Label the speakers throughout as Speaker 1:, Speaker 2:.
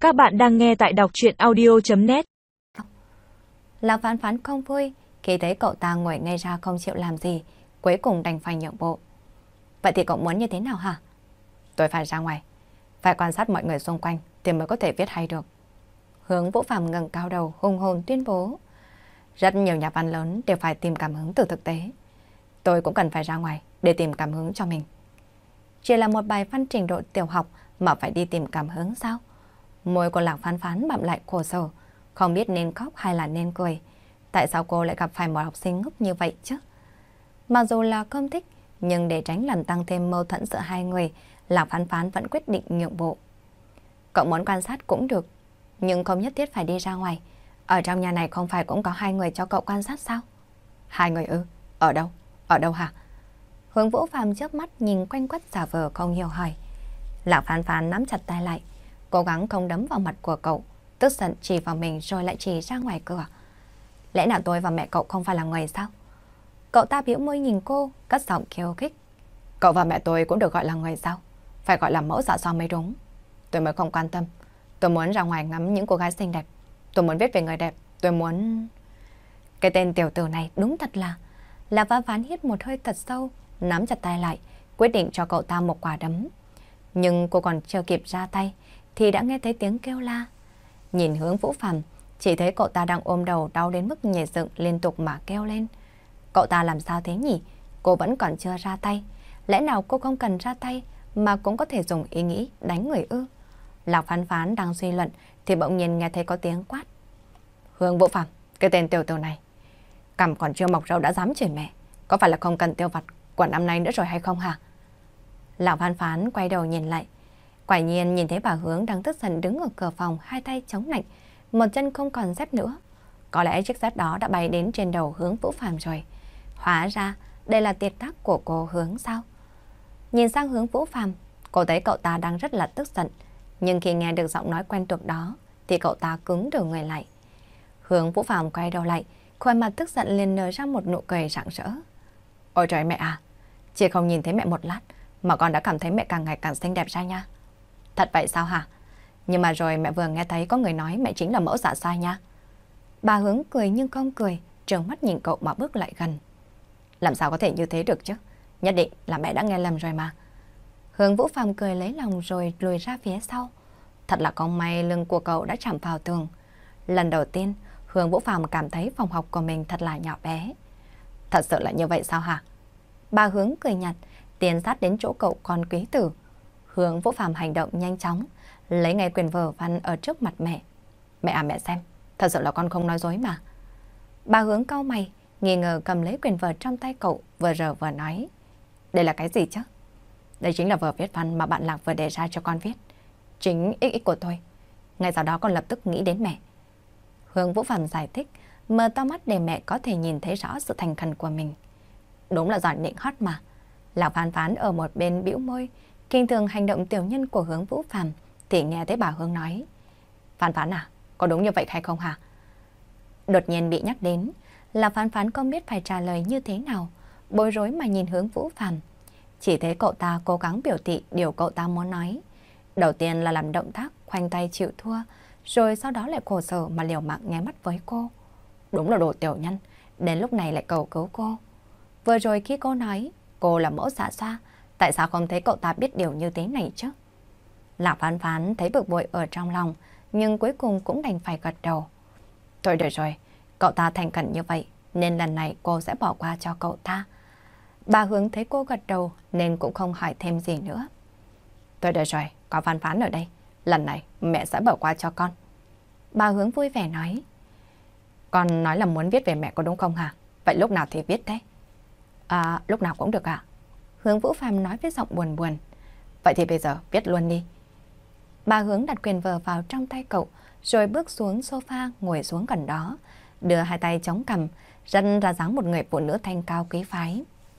Speaker 1: Các bạn đang nghe tại đọc truyện audio.net.
Speaker 2: Lạc Phán Phán không vui khi thấy cậu ta ngồi ngay ra không chịu làm gì, cuối cùng đành phải nhượng bộ. Vậy thì cậu muốn như thế nào hả? Tôi phải ra ngoài, phải quan sát mọi người xung quanh thì mới có thể viết hay được. Hướng Vũ Phàm ngẩng cao đầu hùng hồn tuyên bố. Rất nhiều nhà văn lớn đều phải tìm cảm hứng từ thực tế. Tôi cũng cần phải ra ngoài để tìm cảm hứng cho mình. Chỉ là một bài văn trình độ tiểu học mà phải đi tìm cảm hứng sao? Môi của Lạc Phán Phán bặm lại khổ sở, không biết nên khóc hay là nên cười. Tại sao cô lại gặp phải một học sinh ngốc như vậy chứ? Mặc dù là không thích, nhưng để tránh làm tăng thêm mâu thuẫn giữa hai người, Lạc Phán Phán vẫn quyết định nhượng bộ. Cậu muốn quan sát cũng được, nhưng không nhất thiết phải đi ra ngoài. Ở trong nhà này không phải cũng có hai người cho cậu quan sát sao? Hai người ư? Ở đâu? Ở đâu hả? Hướng Vũ Phàm chớp mắt nhìn quanh quất giả vờ không hiểu hỏi. Lạc Phán Phán nắm chặt tay lại, cố gắng không đấm vào mặt của cậu, tức giận chỉ vào mình rồi lại chỉ ra ngoài cửa. Lẽ nào tôi và mẹ cậu không phải là người sao? Cậu ta bĩu môi nhìn cô, cất giọng khiêu khích. Cậu và mẹ tôi cũng được gọi là người sao? Phải gọi là mẫu dạ xoa mới đúng. Tôi mới không quan tâm. Tôi muốn ra ngoài ngắm những cô gái xinh đẹp. Tôi muốn viết về người đẹp. Tôi muốn... Cái tên tiểu tử này đúng thật là... Lạc Phán Phán hít một hơi thật sâu, nắm chặt tay lại, quyết định cho cậu ta một quả đấm. Nhưng cô còn chưa kịp ra tay thì đã nghe thấy tiếng kêu la. Nhìn Hướng Vũ Phàm, chỉ thấy cậu ta đang ôm đầu đau đến mức nhảy dựng liên tục mà kêu lên. Cậu ta làm sao thế nhỉ? Cô vẫn còn chưa ra tay. Lẽ nào cô không cần ra tay mà cũng có thể dùng ý nghĩ đánh người ư? Lạc Phán Phán đang suy luận thì bỗng nhiên nghe thấy có tiếng quát. Hướng Vũ Phàm, cái tên tiểu tử này, cằm còn chưa mọc râu đã dám chửi mẹ. Có phải là không cần tiêu vặt của năm nay nữa rồi hay không hả? Lạc Phán Phán quay đầu nhìn lại. Quả nhiên nhìn thấy bà Hướng đang tức giận đứng ở cửa phòng, hai tay chống lạnh, một chân không còn dép nữa. Có lẽ chiếc dép đó đã bay đến trên đầu Hướng Vũ Phàm rồi. Hóa ra đây là tuyệt tác của cô Hướng sao? Nhìn sang Hướng Vũ Phàm, cô thấy cậu ta đang rất là tức giận, nhưng khi nghe được giọng nói quen thuộc đó thì cậu ta cứng đờ người lại. Hướng Vũ Phàm quay đầu lại, khuôn mặt tức giận liền nở ra một nụ cười rạng rỡ. Ôi trời mẹ à, chỉ không nhìn thấy mẹ một lát mà con đã cảm thấy mẹ càng ngày càng xinh đẹp ra nha. Thật vậy sao hả? Nhưng mà rồi mẹ vừa nghe thấy có người nói mẹ chính là mẫu dạ xoa nha. Bà Hướng cười nhưng không cười, trợn mắt nhìn cậu mà bước lại gần. Làm sao có thể như thế được chứ? Nhất định là mẹ đã nghe lầm rồi mà. Hướng Vũ Phàm cười lấy lòng rồi lùi ra phía sau. Thật là không may lưng của cậu đã chạm vào tường. Lần đầu tiên, Hướng Vũ Phàm cảm thấy phòng học của mình thật là nhỏ bé. Thật sự là như vậy sao hả? Bà Hướng cười nhạt, tiến sát đến chỗ cậu con quý tử. Hướng Vũ Phàm hành động nhanh chóng, lấy ngay quyển vở văn ở trước mặt mẹ. Mẹ à mẹ xem, thật sự là con không nói dối mà. Bà Hướng cau mày, nghi ngờ cầm lấy quyển vở trong tay cậu, vừa rờ vừa nói. Đây là cái gì chứ? Đây chính là vở viết văn mà bạn Lạc vừa đề ra cho con viết. Chính XX của tôi. Ngay sau đó con lập tức nghĩ đến mẹ. Hướng Vũ Phàm giải thích, mở to mắt để mẹ có thể nhìn thấy rõ sự thành khẩn của mình. Đúng là giỏi nịnh hót mà. Lạc Phán Phán ở một bên bĩu môi, kinh thường hành động tiểu nhân của Hướng Vũ Phàm, thì nghe thấy bà Hướng nói. Phán Phán à, có đúng như vậy hay không hả? Đột nhiên bị nhắc đến, Lạc Phán Phán không biết phải trả lời như thế nào, bối rối mà nhìn Hướng Vũ Phàm. Chỉ thấy cậu ta cố gắng biểu thị điều cậu ta muốn nói. Đầu tiên là làm động tác khoanh tay chịu thua, rồi sau đó lại khổ sở mà liều mạng nháy mắt với cô. Đúng là đồ tiểu nhân, đến lúc này lại cầu cứu cô. Vừa rồi khi cô nói cô là mẫu dạ xoa, tại sao không thấy cậu ta biết điều như thế này chứ? Lạc Phán Phán thấy bực bội ở trong lòng, nhưng cuối cùng cũng đành phải gật đầu. Thôi được rồi, cậu ta thành khẩn như vậy, nên lần này cô sẽ bỏ qua cho cậu ta. Bà Hướng thấy cô gật đầu nên cũng không hỏi thêm gì nữa. Thôi được rồi, có Phán Phán ở đây, lần này mẹ sẽ bỏ qua cho con. Bà Hướng vui vẻ nói. Con nói là muốn viết về mẹ có đúng không hả? Vậy lúc nào thì viết thế? À, lúc nào cũng được ạ. Hướng Vũ Phàm nói với giọng buồn buồn. Vậy thì bây giờ viết luôn đi. Bà Hướng đặt quyển vở vào trong tay cậu, rồi bước xuống sofa ngồi xuống gần đó, đưa hai tay chống cằm, răn ra dáng một người phụ nữ thanh cao quý phái.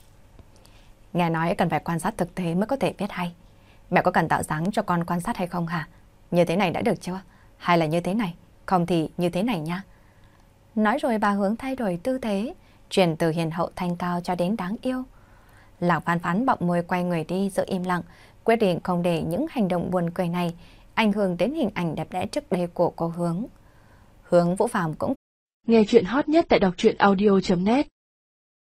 Speaker 2: Nghe nói cần phải quan sát thực tế mới có thể viết hay. Mẹ có cần tạo dáng cho con quan sát hay không hả? Như thế này đã được chưa? Hay là như thế này? Không thì như thế này nha. Nói rồi bà Hướng thay đổi tư thế, chuyển từ hiền hậu thanh cao cho đến đáng yêu. Lạc Phán Phán bọng môi quay người đi, giữ im lặng, quyết định không để những hành động buồn cười này ảnh hưởng đến hình ảnh đẹp đẽ trước đây của cô Hướng. Hướng Vũ Phàm cũng
Speaker 1: nghe chuyện hot nhất tại đọc truyện audio.net